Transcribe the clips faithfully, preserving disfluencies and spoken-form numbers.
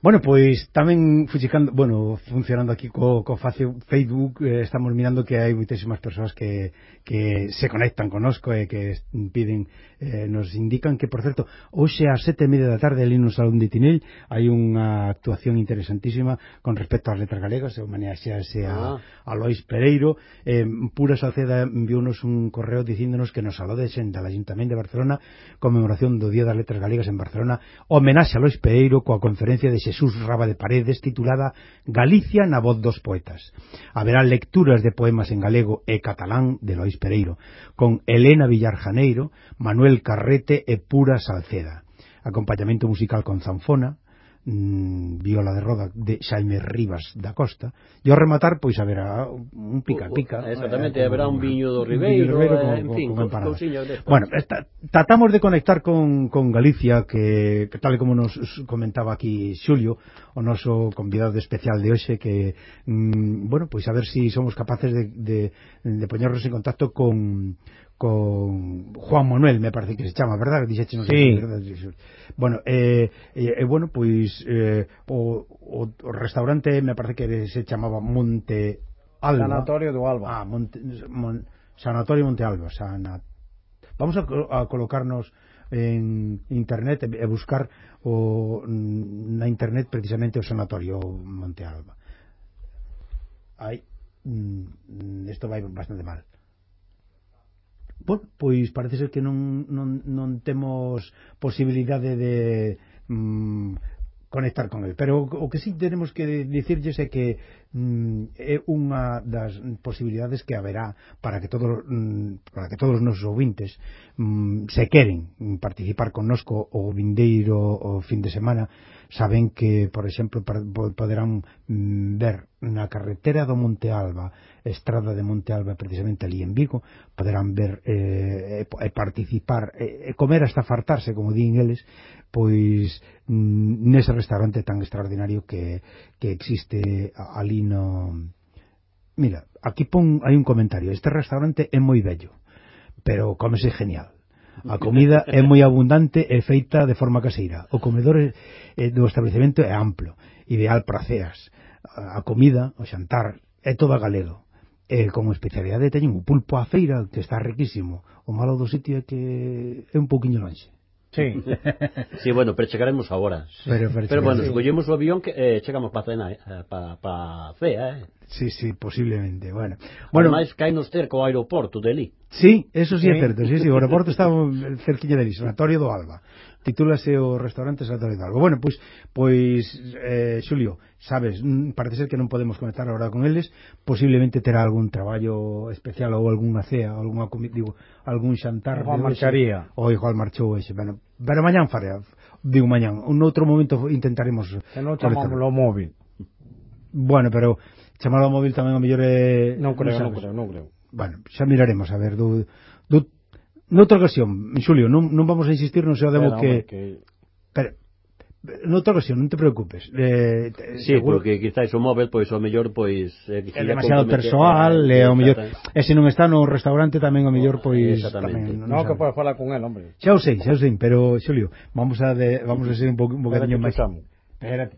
Bueno, pois tamén fuxicando, bueno, funcionando aquí co, co Facebook, eh, estamos mirando que hai moitísimas persoas que, que se conectan conosco e que piden, eh, nos indican que, por certo, hoxe ás sete e media da tarde ali no Salón de Tinel hai unha actuación interesantísima con respecto ás letras galegas, e homenaxease a, a Lois Pereiro. eh, Pura Salceda enviounos un correo dicíndonos que nos saló de xente al Ayuntamiento de Barcelona, conmemoración do Día das Letras Galegas en Barcelona, homenaxe a Lois Pereiro coa conferencia de Xesús Raba de Paredes titulada Galicia na voz dos poetas. Haberá lecturas de poemas en galego e catalán de Lois Pereiro con Elena Villar Janeiro, Manuel Carrete e Pura Salceda, acompañamento musical con zanfona, mmm, viola de roda de Xaime Rivas da Costa, e ao rematar pois haberá un pica-pica, exactamente, eh, haberá un viño do Ribeiro, Ribeiro eh, en con, fin, con, con cousiñas destas. Bueno, esta, tratamos de conectar con, con Galicia, que, que tal como nos comentaba aquí Xulio, o noso convidado especial de hoxe, que mmm, bueno, pois a ver si somos capaces de, de, de poñernos en contacto con con Juan Manuel, me parece que se chama, verdad? Dixeche, non sei, sí. verdad? Bueno, eh, eh, bueno, pois eh, o, o, o restaurante me parece que se chamaba Monte Alba. Sanatorio do Alba. Ah, Monte, Mon, Sanatorio Monte Alba. Sana, vamos a, a colocarnos en internet e buscar o, na internet precisamente o Sanatorio Monte Alba. Aí, isto vai bastante mal. Bueno, pois parece ser que non, non, non temos posibilidade de mm, conectar con el, pero o que sí tenemos que dicirlles é que mm, é unha das posibilidades que haberá para que todos mm, para que todos os nosos ouvintes mm, se queren participar connosco o vindeiro o fin de semana, saben que, por exemplo, poderán mm, ver na carretera do Monte Alba, estrada de Monte Alba, precisamente ali en Vigo, poderán ver e eh, participar e eh, comer hasta fartarse, como din eles, pois mm, nese restaurante tan extraordinario que, que existe ali no... Mira, aquí pon, hai un comentario: este restaurante é moi bello, pero cómese genial. A comida é moi abundante e feita de forma caseira. O comedor é, é, do establecemento é amplo, ideal para ceas. A comida, o xantar, é toda galego. E como especialidade teñen o pulpo á feira, que está riquísimo. O malo do sitio é que é un pouquiño longe. Sí. Sí, bueno, pero chegaremos agora. Pero, pero, pero bueno, sí. se collemos o avión que eh, chegamos para cena, eh, para pa cea, eh. Sí, sí, posiblemente. Bueno, bueno, ademais caínos cerca o aeroporto de ali. Sí, eso sí, sí é certo, sí, sí, o aeroporto está cerquiña de ali, Sanatorio do Alba. Titúlase o restaurante Sanatorio do Alba. Bueno, pois, pois eh, Xulio, sabes, parece ser que non podemos conectar agora con eles, posiblemente terá algún traballo especial ou algunha cea, alguna comida, digo, algún xantar. Igual marcharía. Ou igual marchou ese, bueno, pero mañán faré, digo mañán, un outro momento intentaremos. Se non chamamos o móvil. Bueno, pero chamar ao móvil tamén o mellor é... Non creo, non creo, non creo. Bueno, xa miraremos, a ver, do, do, noutra ocasión, Xulio, non, non vamos a insistir, non se o demo que... que... Pero, noutra ocasión, non te preocupes. Eh, sí, seguro... porque quizás o móvil, pois, o mellor, pois... É demasiado persoal, e o mellor... E se non está no restaurante tamén, o mellor, pois... Exactamente. Tamén, non, non que podes falar con el, hombre. Xa o sei, xa o sei, pero, Xulio, vamos a, de, vamos a ser un, po, un bocadinho máis... Espérate.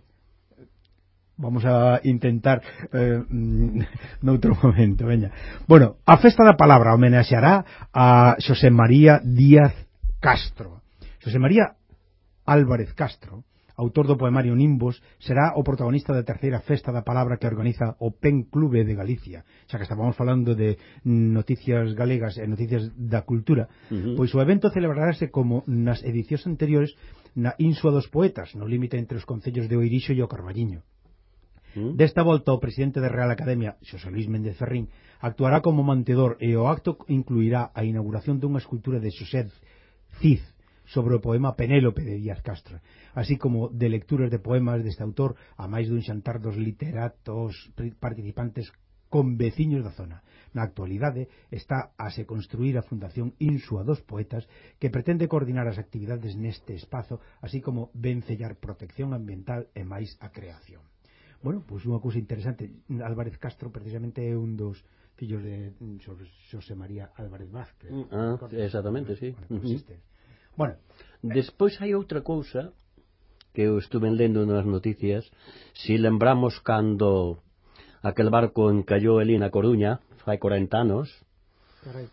Vamos a intentar eh, noutro momento, veña. Bueno, a Festa da Palabra homenaxeará a Xosé María Díaz Castro. Xosé María Álvarez Castro, autor do poemario Nimbos, será o protagonista da terceira Festa da Palabra que organiza o Pen Clube de Galicia. Xa que estábamos falando de noticias galegas e noticias da cultura, uh-huh. Pois o evento celebrarase como nas edicións anteriores na Insua dos Poetas, no límite entre os concellos de Oirixo e o Carballiño. Desta volta o presidente da Real Academia, Xosé Luís Méndez Ferrín, actuará como mantedor e o acto incluirá a inauguración dunha escultura de Xosé Cid sobre o poema Penélope de Díaz Castro, así como de lecturas de poemas deste autor, a máis dun xantar dos literatos participantes con veciños da zona. Na actualidade está a se construir a Fundación Insua dos Poetas, que pretende coordinar as actividades neste espazo, así como vencellar protección ambiental e máis a creación. Bueno, pois unha cousa interesante. Álvarez Castro precisamente é un dos fillos de Xosé María Álvarez Vázquez. Ah, exactamente, sí. Bueno, uh-huh. Bueno, despois hai outra cousa que eu estuve lendo nas noticias, si lembramos cando aquel barco encallou ali na Coruña, fai corenta anos, Carai.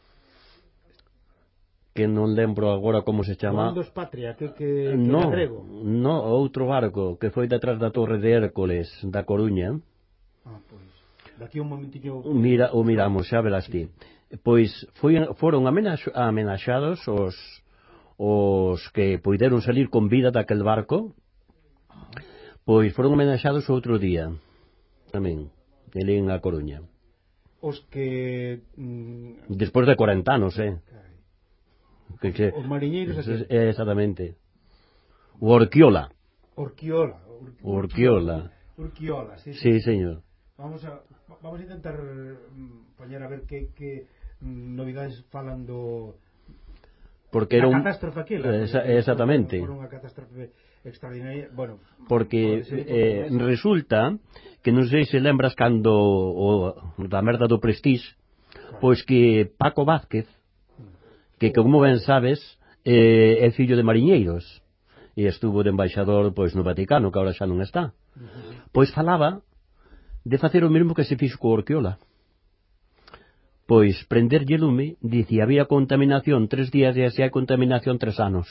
que non lembro agora como se chama. Ondos Patria, que, que, que no, era grego. no, outro barco que foi detrás da Torre de Hércules da Coruña. Ah, pois. Daqui un momentillo... Mira, o miramos, xa verás ti. Pois foi, foron amenax, amenaxados os, os que poideron salir con vida daquel barco, pois foron amenaxados outro día, tamén, ali en A Coruña. Os que... Mm, Despois de corenta anos, eh? carai. Que, que, Os mariñeiros aquí. exactamente. O Orquiola. Orquiola. Ur, Orquiola. Urquiola, sí, Sí, señor. Vamos a vamos a intentar mm, poñer a ver que, que mm, novidades falan do porque era un catástrofe aquela. Esa, exactamente. Foi unha catástrofe extraordinaria, bueno, porque eh, resulta que non sei se lembras cando o, da merda do Prestige, claro. Pois que Paco Vázquez, que como ben sabes eh, é fillo de mariñeiros e estuvo de embaixador pois no Vaticano, que agora xa non está, pois falaba de facer o mesmo que se fixo co Orquiola, pois prenderlle lume, dicía había contaminación tres días e así hai contaminación tres anos.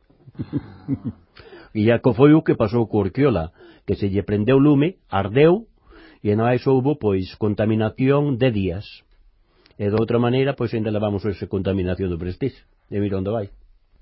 E xa foi o que pasou co Orquiola, que se lle prendeu lume, ardeu e non hai soubo pois contaminación de días. E de outra maneira pois ainda levamos esa contaminación do Prestige, e mira onde vai.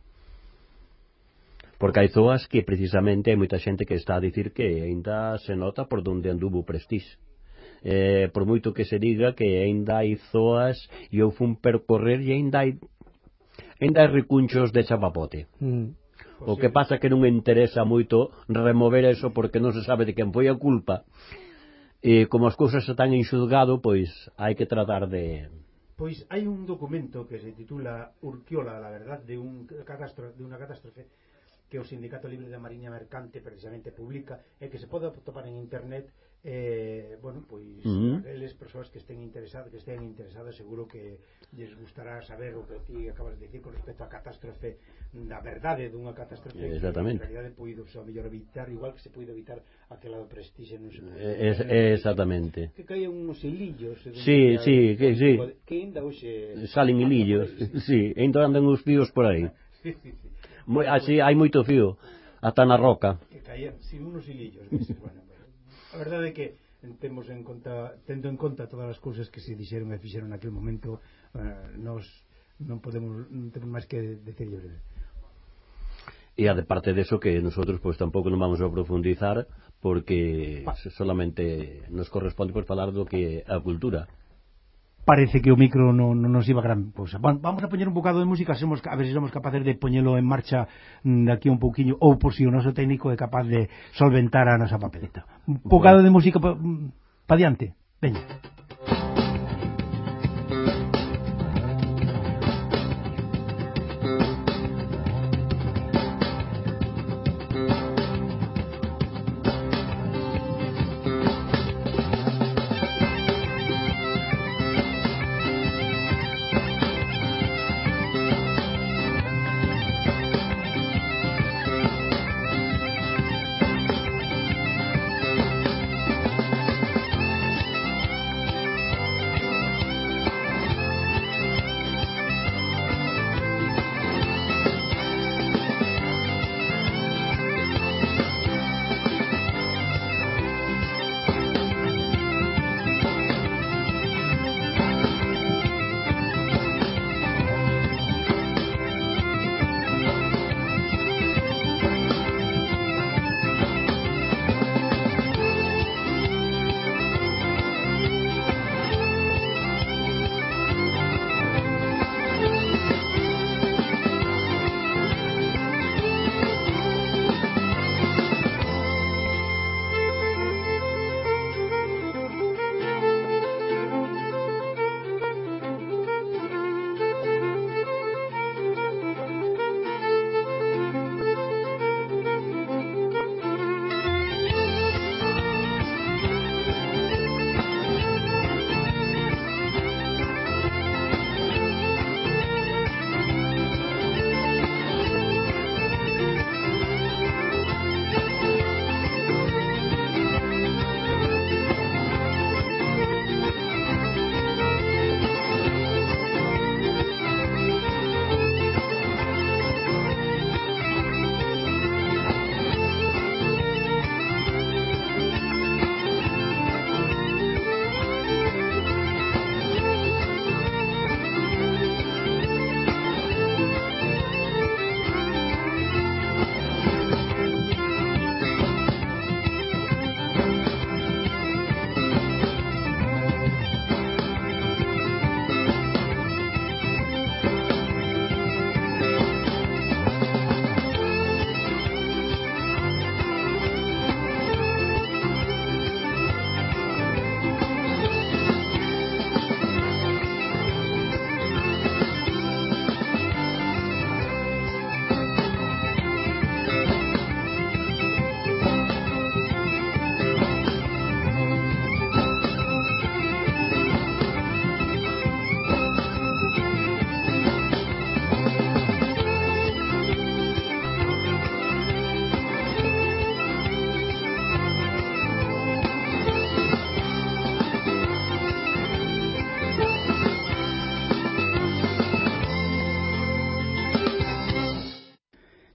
Porque hai zoas que precisamente hai moita xente que está a dicir que ainda se nota por onde anduvo o Prestige. Eh, por moito que se diga que ainda hai zoas e eu fun percorrer e ainda hai ainda hai recunchos de chapapote. Mm. O que pasa que non interesa moito remover eso porque non se sabe de quen foi a culpa. E como as cousas están en xulgado, pois hai que tratar de... Pois hai un documento que se titula Urquiola, la verdad de, un catástrofe, de unha catástrofe que o Sindicato Libre da Mariña Mercante precisamente publica e que se pode topar en internet. Eh, bueno, pois uh-huh. Aqueles persoas que estén interesadas que estén interesadas seguro que lles gustará saber o que ti acabas de decir con respecto á catástrofe, da verdade dunha catástrofe que en realidade poido ao mellor evitar, igual que se poido evitar aquela do Prestige, non se poido, es, exactamente, que caían uns hilillos sí, sí, que, sí. que ainda hoxe salen hilillos, sí, ainda andan os fíos por aí. Sí, sí, sí. Moi, así hai moito fío ata na roca que caían, sin unos hilillos, dices, bueno, a verdade é que temos en conta, tendo en conta todas as cousas que se dixeron e fixeron naquele momento, uh, nos non podemos, non temos máis que decirle. E a de parte de eso que nosotros pues tampouco non vamos a profundizar porque pa. solamente nos corresponde por falar do que é a cultura. Parece que o micro non, non nos iba gran cousa. Vamos a poñer un bocado de música, somos, a ver se somos capaces de poñelo en marcha daqui un pouquiño, ou por si o noso técnico é capaz de solventar a nosa papeleta. Un bocado de música pa, pa diante. Veña.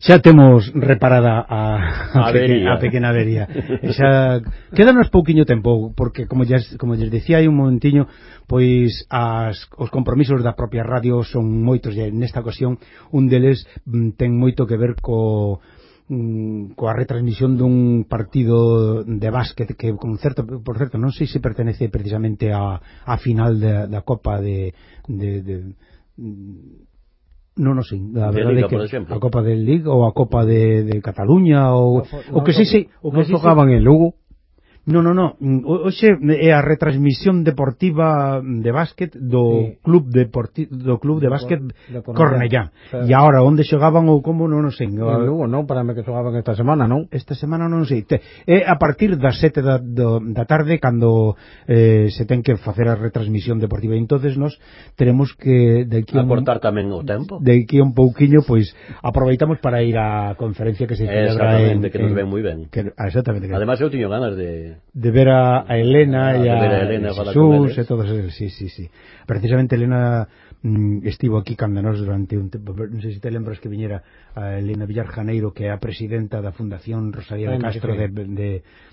xa temos reparada a, a, pequena, a pequena avería. Xa quédanos pouquiño tempo, porque como lles, como lles dicía hai un momentiño, pois as, os compromisos da propia radio son moitos, e nesta ocasión un deles mm, ten moito que ver co coa retransmisión dun partido de básquet que con certo, por certo, non sei se pertenece precisamente a, a final da, da Copa de, de, de non, non sei, a verdade que a Copa del Liga ou a Copa de, de Cataluña ou, o que sei, sei o que xogaban en Lugo. Non, non, non, hoxe é a retransmisión deportiva de básquet do sí. club deporti do club de básquet de Cornellá. E agora onde xogaban ou como non o sei. En Lugo, non, para mí que xogaban esta semana, non? Esta semana non sei. É a partir das sete da, do, da tarde cando eh, se ten que facer a retransmisión deportiva. E entonces nos teremos que de aquí a cortar tamén o tempo. De aquí un pouquiño, pois aproveitamos para ir á conferencia que se celebra en, que nos ven moi ben. Que, exactamente. Además eu tiño ganas de de ver a, a Elena ah, e a, a Elena, Jesús e todos eles, sí, sí, sí. Precisamente Elena mm, estivo aquí cando nos durante un tempo, non sei se te lembras que viñera a Elena Villar Janeiro, que é a presidenta da Fundación Rosalía de Castro de, de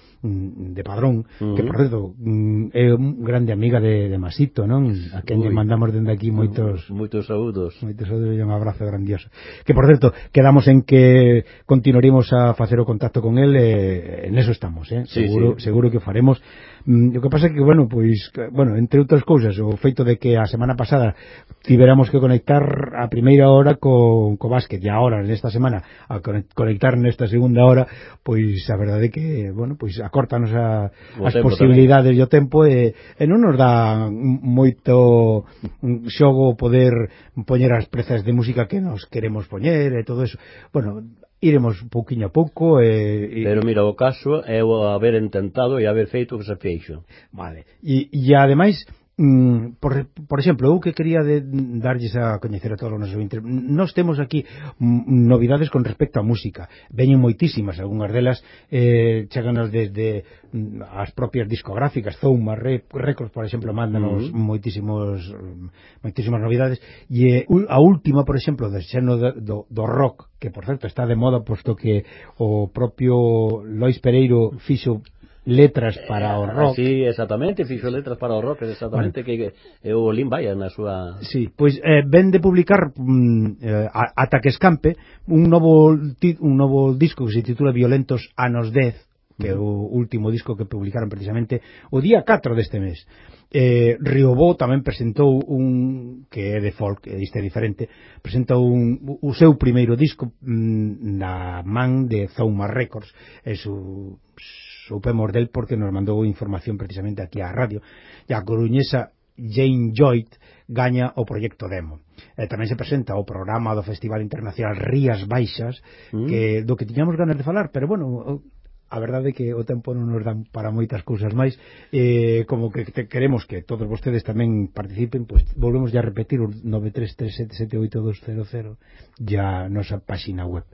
de Padrón, uh -huh. que por certo é un grande amiga de, de Masito, non? A quen lle mandamos dende aquí moitos moitos saúdos moitos saúdos e un abrazo grandioso, que por certo quedamos en que continuaremos a facer o contacto con el, e en eso estamos, eh? Sí, seguro, sí. seguro que faremos. Mm, o que pasa é que, bueno, pois, bueno, entre outras cousas, o feito de que a semana pasada tiveramos que conectar a primeira hora co, co básquet, e agora nesta semana a conectar nesta segunda hora, pois a verdade é que, bueno, pois acórtanos a, as posibilidades e o tempo, e, e non nos dá moito xogo poder poñer as prezas de música que nos queremos poñer e todo eso. Bueno, iremos pouquiño a pouco e, e... pero mira, o caso é o haber intentado e haber feito o que se feixo. Vale, e, e ademais mm, por, por exemplo, eu que quería de darlles a coñecer a todos os nosos ouvintes, nós temos aquí mm, novidades con respecto á música, veñen moitísimas, algunhas delas eh, cheganos desde mm, as propias discográficas, Zouma Records, por exemplo, mándanos uh -huh. moitísimos moitísimas novidades, e eh, a última, por exemplo, do xeno do, do rock, que por certo está de moda, posto que o propio Lois Pereiro fixo letras para o rock. Sí, exactamente, fixo letras para o rock, exactamente, bueno. que é o Lin Vaya na súa... Sí, pois eh, ven de publicar mm, eh, ata que escampe un novo un novo disco que se titula Violentos anos dez, que é o último disco que publicaron precisamente o día catro deste mes. eh, Riobó tamén presentou un, que é de folk, isto é diferente, presentou un, o seu primeiro disco mm, na man de Zouma Records, e su, supemos del porque nos mandou información precisamente aquí á radio. E a coruñesa Jane Joyt gaña o proxecto Demo. E tamén se presenta o programa do Festival Internacional Rías Baixas, mm. que do que tiñamos ganas de falar, pero bueno, a verdade é que o tempo non nos dan para moitas cousas máis, eh, como que te, queremos que todos vostedes tamén participen, pois pues, volvemos ya a repetir o nove tres tres sete sete oito dous cero cero, ya nosa páxina web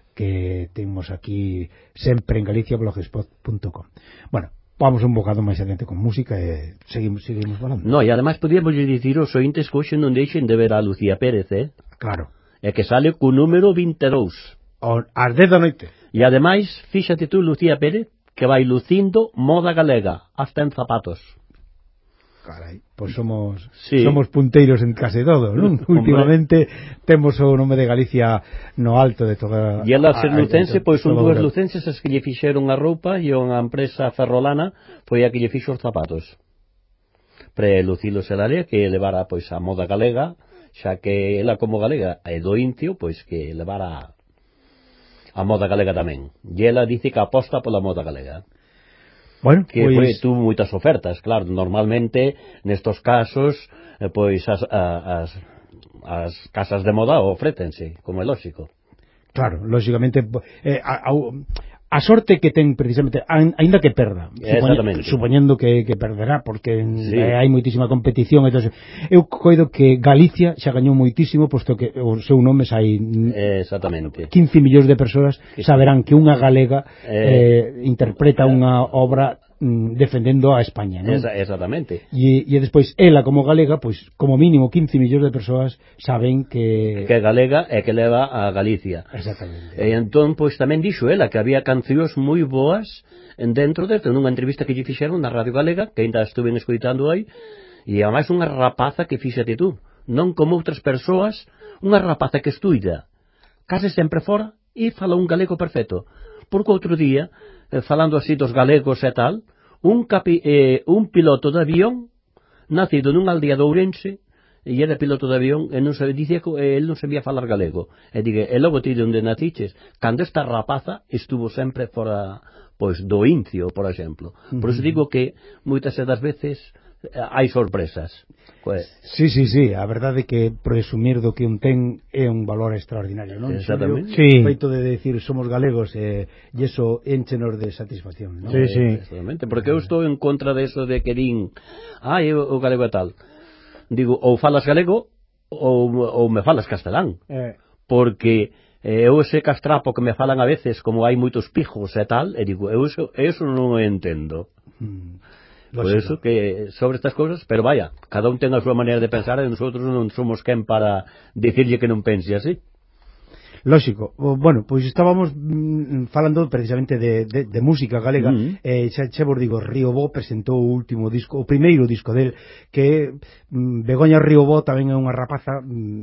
que temos aquí sempre en Galicia blogspot punto com. Bueno, vamos un bocado máis adiante con música e seguimos, seguimos falando. No, e ademais podíamos dicir aos ointes que hoxe non deixen de ver a Lucía Pérez, eh? Claro. É que sale co número vinte e dous. O, ás dez da noite. E ademais, fíxate tú, Lucía Pérez, que vai lucindo moda galega, hasta en zapatos. Carai, pois somos sí. somos punteiros en case todo, non? Últimamente temos o nome de Galicia no alto de toda... E ela ser lucense, pois son dúas lucenses as que lle fixeron a roupa, e unha empresa ferrolana foi a que lle fixo os zapatos. Pre Lucilo Sedale, que levara pois a moda galega, xa que ela como galega é do Incio, pois que levara a moda galega tamén. E ela dice que aposta pola moda galega. Bueno, que pois... foi, tuvo moitas ofertas, claro, normalmente nestos casos, eh, pois as, as, as casas de moda ofrétense, como é lógico. Claro, lógicamente eh, a, a, a sorte que ten precisamente, aínda que perda, supoñendo, supoñendo que, que perderá, porque sí. eh, hai moitísima competición, entonces, eu coido que Galicia xa gañou moitísimo, posto que o seu nome sai exactamente quince millóns de persoas saberán que unha galega eh, eh, interpreta unha obra mm, defendendo a España, non? Esa, exactamente. E, e despois ela como galega, pois como mínimo quince millóns de persoas saben que que é galega e que leva a Galicia. Exactamente. E entón, pois tamén dixo ela que había cancións moi boas dentro deste, nunha entrevista que lle fixeron na Radio Galega, que ainda estuve escoitando aí, e ademais unha rapaza que fíxate tú, non como outras persoas, unha rapaza que estuida case sempre fora e fala un galego perfecto. Porque outro día, eh, falando así dos galegos e tal, un, capi, eh, un piloto de avión nacido nunha aldea de Ourense, e era piloto de avión e non sabía, dicía que eh, el non sabía falar galego, e digue, e logo ti de onde naciches, cando esta rapaza estuvo sempre fora, pois, do Incio, por exemplo. Por iso digo que moitas das veces hai sorpresas. Pues, sí, sí, sí, a verdade é que presumir do que un ten é un valor extraordinario, non? Exactamente. Sí. O feito de decir somos galegos e eh, iso énchenos de satisfacción, non? Sí, sí. Exactamente, porque eu estou en contra de eso de que din, ai, ah, o galego é tal. Digo, ou falas galego ou, ou me falas castelán. Eh. Porque eh, eu ese castrapo que me falan a veces, como hai moitos pijos e tal, e digo, eu eso, eso non o entendo. Mm. Por eso que sobre estas cousas, pero vaya, cada un ten a súa maneira de pensar e nosotros non somos quen para dicirlle que non pense así. Lógico. Bueno, pois estábamos mm, falando precisamente de, de, de música galega. Mm. eh, xa, xa vos digo, Riobó presentou o último disco, o primeiro disco del, que mm, Begoña Riobó tamén é unha rapaza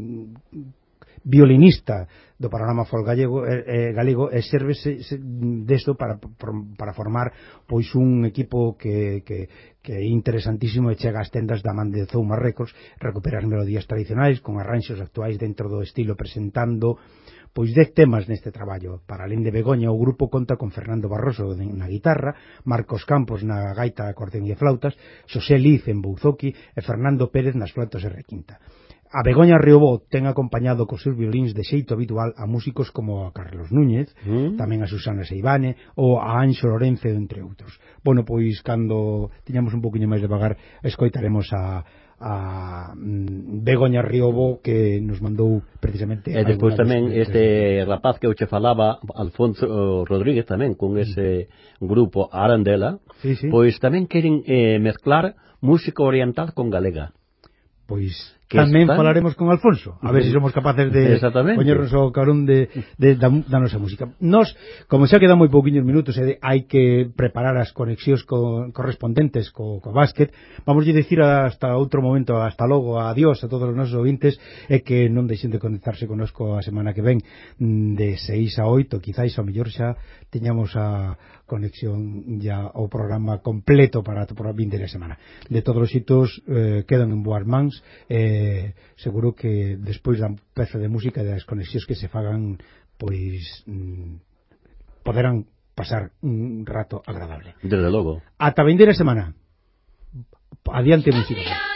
mm, violinista do panorama folk gallego, eh, eh, galego e servese desto para, para formar pois un equipo que, que, que é interesantísimo e chega ás tendas da man de Zouma Records, recupera as melodías tradicionais con arranxos actuais dentro do estilo, presentando pois dez temas neste traballo. Para alén de Begoña, o grupo conta con Fernando Barroso na guitarra, Marcos Campos na gaita, acordeón e flautas, Xosé Liz en bouzoki e Fernando Pérez nas flautas e requinta. A Begoña Riobó ten acompañado cos seus violíns de xeito habitual a músicos como a Carlos Núñez, mm. tamén a Susana Seivane ou a Anxo Lorenzo, entre outros. Bueno, pois cando tiñamos un poquinho máis de vagar, escoitaremos a, a mm, Begoña Riobó, que nos mandou precisamente... E despois tamén este rapaz que eu che falaba, Alfonso Rodríguez, tamén con ese grupo Arandela, sí, sí. Pois tamén queren eh, mezclar música oriental con galega. Pois tamén están... falaremos con Alfonso, a ver se si somos capaces de poñernos ao carón de, de, da, da nosa música. Nos, como xa quedan moi pouquiños minutos e hai que preparar as conexións co, correspondentes co, co básquet, vamos a dicir hasta outro momento, hasta logo, adiós a todos os nosos ouvintes, e que non deixen de conectarse connosco a semana que ven de seis a oito, quizáis ao mellor xa teñamos a conexión ya o programa completo para a vindeira semana. De todos os xitos eh, quedan en boas mans, eh, seguro que despois da peza de música e das conexións que se fagan, pois mm, poderán pasar un rato agradable. Desde logo. Ata vindeira semana. Adiante música.